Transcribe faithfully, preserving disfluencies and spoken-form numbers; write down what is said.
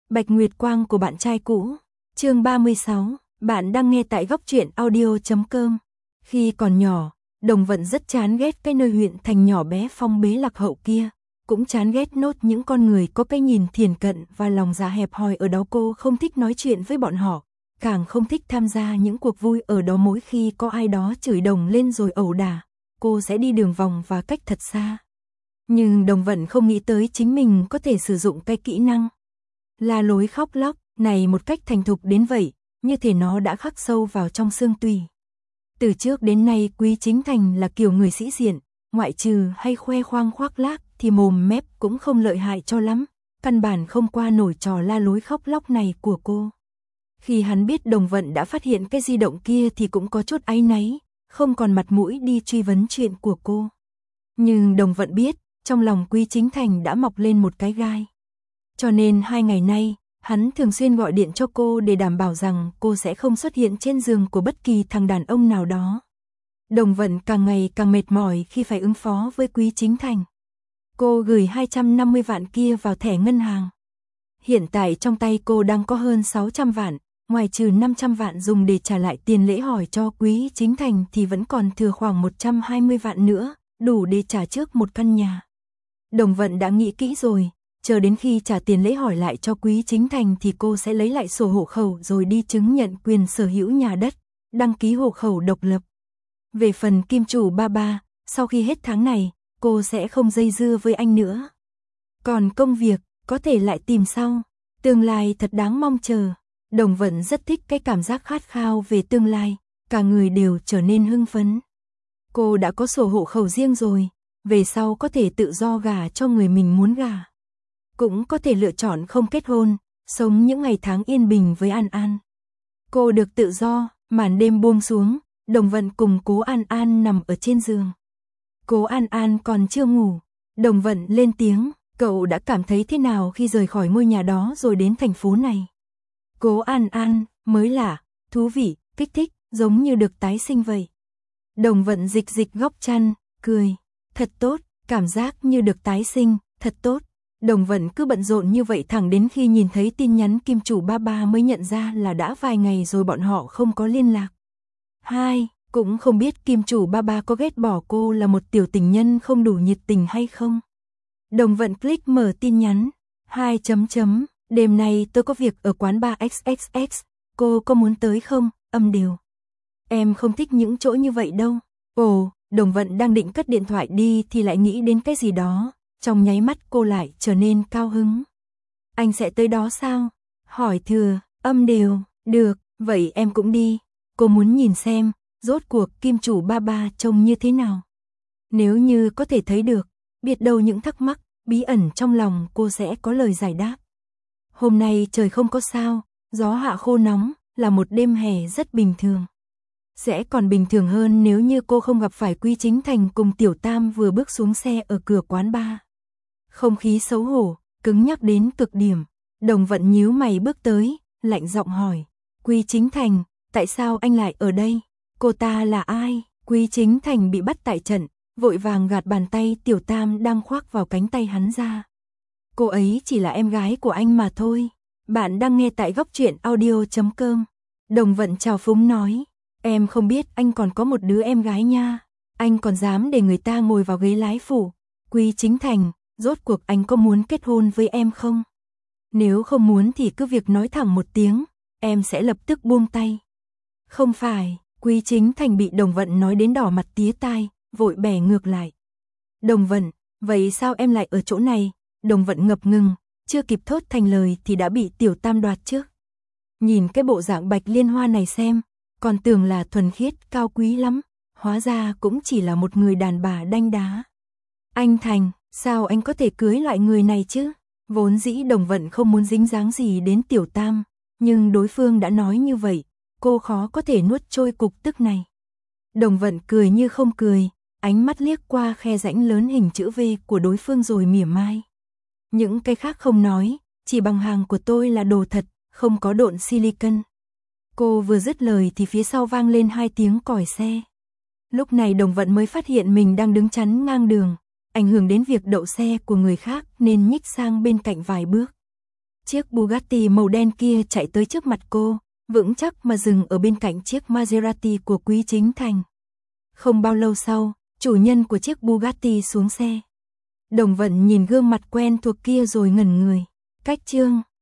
Bạch Nguyệt Quang của bạn trai cũ. Chương ba mươi sáu, bạn đang nghe tại góc truyện audio chấm com. Khi còn nhỏ, Đồng Vận rất chán ghét cái nơi huyện thành nhỏ bé phong bế lạc hậu kia, cũng chán ghét nốt những con người có cái nhìn thiển cận và lòng dạ hẹp hòi ở đó. Cô không thích nói chuyện với bọn họ, càng không thích tham gia những cuộc vui ở đó. Mỗi khi có ai đó chửi Đồng lên rồi ẩu đả, cô sẽ đi đường vòng và cách thật xa. Nhưng Đồng Vận không nghĩ tới chính mình có thể sử dụng cái kỹ năng la lối khóc lóc này một cách thành thục đến vậy, như thể nó đã khắc sâu vào trong xương tủy. Từ trước đến nay Quý Chính Thành là kiểu người sĩ diện, ngoại trừ hay khoe khoang khoác lác thì mồm mép cũng không lợi hại cho lắm, căn bản không qua nổi trò la lối khóc lóc này của cô. Khi hắn biết Đồng Vận đã phát hiện cái di động kia thì cũng có chút áy náy, không còn mặt mũi đi truy vấn chuyện của cô. Nhưng Đồng Vận biết, trong lòng Quý Chính Thành đã mọc lên một cái gai. Cho nên hai ngày nay, hắn thường xuyên gọi điện cho cô để đảm bảo rằng cô sẽ không xuất hiện trên giường của bất kỳ thằng đàn ông nào đó. Đồng Vận càng ngày càng mệt mỏi khi phải ứng phó với Quý Chính Thành. Cô gửi hai trăm năm mươi vạn kia vào thẻ ngân hàng. Hiện tại trong tay cô đang có hơn sáu trăm vạn, ngoài trừ năm trăm vạn dùng để trả lại tiền lễ hỏi cho Quý Chính Thành thì vẫn còn thừa khoảng một trăm hai mươi vạn nữa, đủ để trả trước một căn nhà. Đồng Vận đã nghĩ kỹ rồi, chờ đến khi trả tiền lễ hỏi lại cho Quý Chính Thành thì cô sẽ lấy lại sổ hộ khẩu rồi đi chứng nhận quyền sở hữu nhà đất, đăng ký hộ khẩu độc lập. Về phần Kim chủ ba ba, sau khi hết tháng này, cô sẽ không dây dưa với anh nữa. Còn công việc, có thể lại tìm sau. Tương lai thật đáng mong chờ. Đồng Vận rất thích cái cảm giác khát khao về tương lai, cả người đều trở nên hưng phấn. Cô đã có sổ hộ khẩu riêng rồi, về sau có thể tự do gả cho người mình muốn gả. Cũng có thể lựa chọn không kết hôn, sống những ngày tháng yên bình với An An. Cô được tự do, màn đêm buông xuống, Đồng Vận cùng Cố An An nằm ở trên giường. Cố An An còn chưa ngủ, Đồng Vận lên tiếng, cậu đã cảm thấy thế nào khi rời khỏi ngôi nhà đó rồi đến thành phố này? Cố An An, mới lạ, thú vị, kích thích, giống như được tái sinh vậy. Đồng Vận dịch dịch góc chăn, cười, thật tốt, cảm giác như được tái sinh, thật tốt. Đồng Vận cứ bận rộn như vậy thẳng đến khi nhìn thấy tin nhắn Kim chủ ba ba mới nhận ra là đã vài ngày rồi bọn họ không có liên lạc. Hai, cũng không biết Kim chủ ba ba có ghét bỏ cô là một tiểu tình nhân không đủ nhiệt tình hay không. Đồng Vận click mở tin nhắn. Hai chấm chấm, đêm nay tôi có việc ở quán bar ích ích ích, cô có muốn tới không? Âm đều. Em không thích những chỗ như vậy đâu. Ồ, Đồng Vận đang định cất điện thoại đi thì lại nghĩ đến cái gì đó. Trong nháy mắt cô lại trở nên cao hứng. Anh sẽ tới đó sao? Hỏi thừa, âm đều, được, vậy em cũng đi. Cô muốn nhìn xem, rốt cuộc Kim chủ ba ba trông như thế nào. Nếu như có thể thấy được, biết đâu những thắc mắc, bí ẩn trong lòng cô sẽ có lời giải đáp. Hôm nay trời không có sao, gió hạ khô nóng, là một đêm hè rất bình thường. Sẽ còn bình thường hơn nếu như cô không gặp phải Quý Chính Thành cùng Tiểu Tam vừa bước xuống xe ở cửa quán bar. Không khí xấu hổ, cứng nhắc đến cực điểm. Đồng Vận nhíu mày bước tới, lạnh giọng hỏi. Quý Chính Thành, tại sao anh lại ở đây? Cô ta là ai? Quý Chính Thành bị bắt tại trận, vội vàng gạt bàn tay Tiểu Tam đang khoác vào cánh tay hắn ra. Cô ấy chỉ là em gái của anh mà thôi. Bạn đang nghe tại góc truyện audio chấm com. Đồng Vận trào phúng nói. Em không biết anh còn có một đứa em gái nha. Anh còn dám để người ta ngồi vào ghế lái phụ. Quý Chính Thành, rốt cuộc anh có muốn kết hôn với em không? Nếu không muốn thì cứ việc nói thẳng một tiếng, em sẽ lập tức buông tay. Không phải, Quý Chính Thành bị Đồng Vận nói đến đỏ mặt tía tai, vội bẻ ngược lại. Đồng Vận, vậy sao em lại ở chỗ này? Đồng Vận ngập ngừng, chưa kịp thốt thành lời thì đã bị Tiểu Tam đoạt trước. Nhìn cái bộ dạng Bạch Liên Hoa này xem, còn tưởng là thuần khiết cao quý lắm, hóa ra cũng chỉ là một người đàn bà đanh đá. Anh Thành, sao anh có thể cưới loại người này chứ? Vốn dĩ Đồng Vận không muốn dính dáng gì đến Tiểu Tam, nhưng đối phương đã nói như vậy, cô khó có thể nuốt trôi cục tức này. Đồng Vận cười như không cười, ánh mắt liếc qua khe rãnh lớn hình chữ V của đối phương rồi mỉa mai. Những cái khác không nói, chỉ bằng hàng của tôi là đồ thật, không có độn silicon. Cô vừa dứt lời thì phía sau vang lên hai tiếng còi xe. Lúc này Đồng Vận mới phát hiện mình đang đứng chắn ngang đường, ảnh hưởng đến việc đậu xe của người khác nên nhích sang bên cạnh vài bước. Chiếc Bugatti màu đen kia chạy tới trước mặt cô, vững chắc mà dừng ở bên cạnh chiếc Maserati của Quý Chính Thành. Không bao lâu sau, chủ nhân của chiếc Bugatti xuống xe. Đồng Vận nhìn gương mặt quen thuộc kia rồi ngẩn người. Cách chương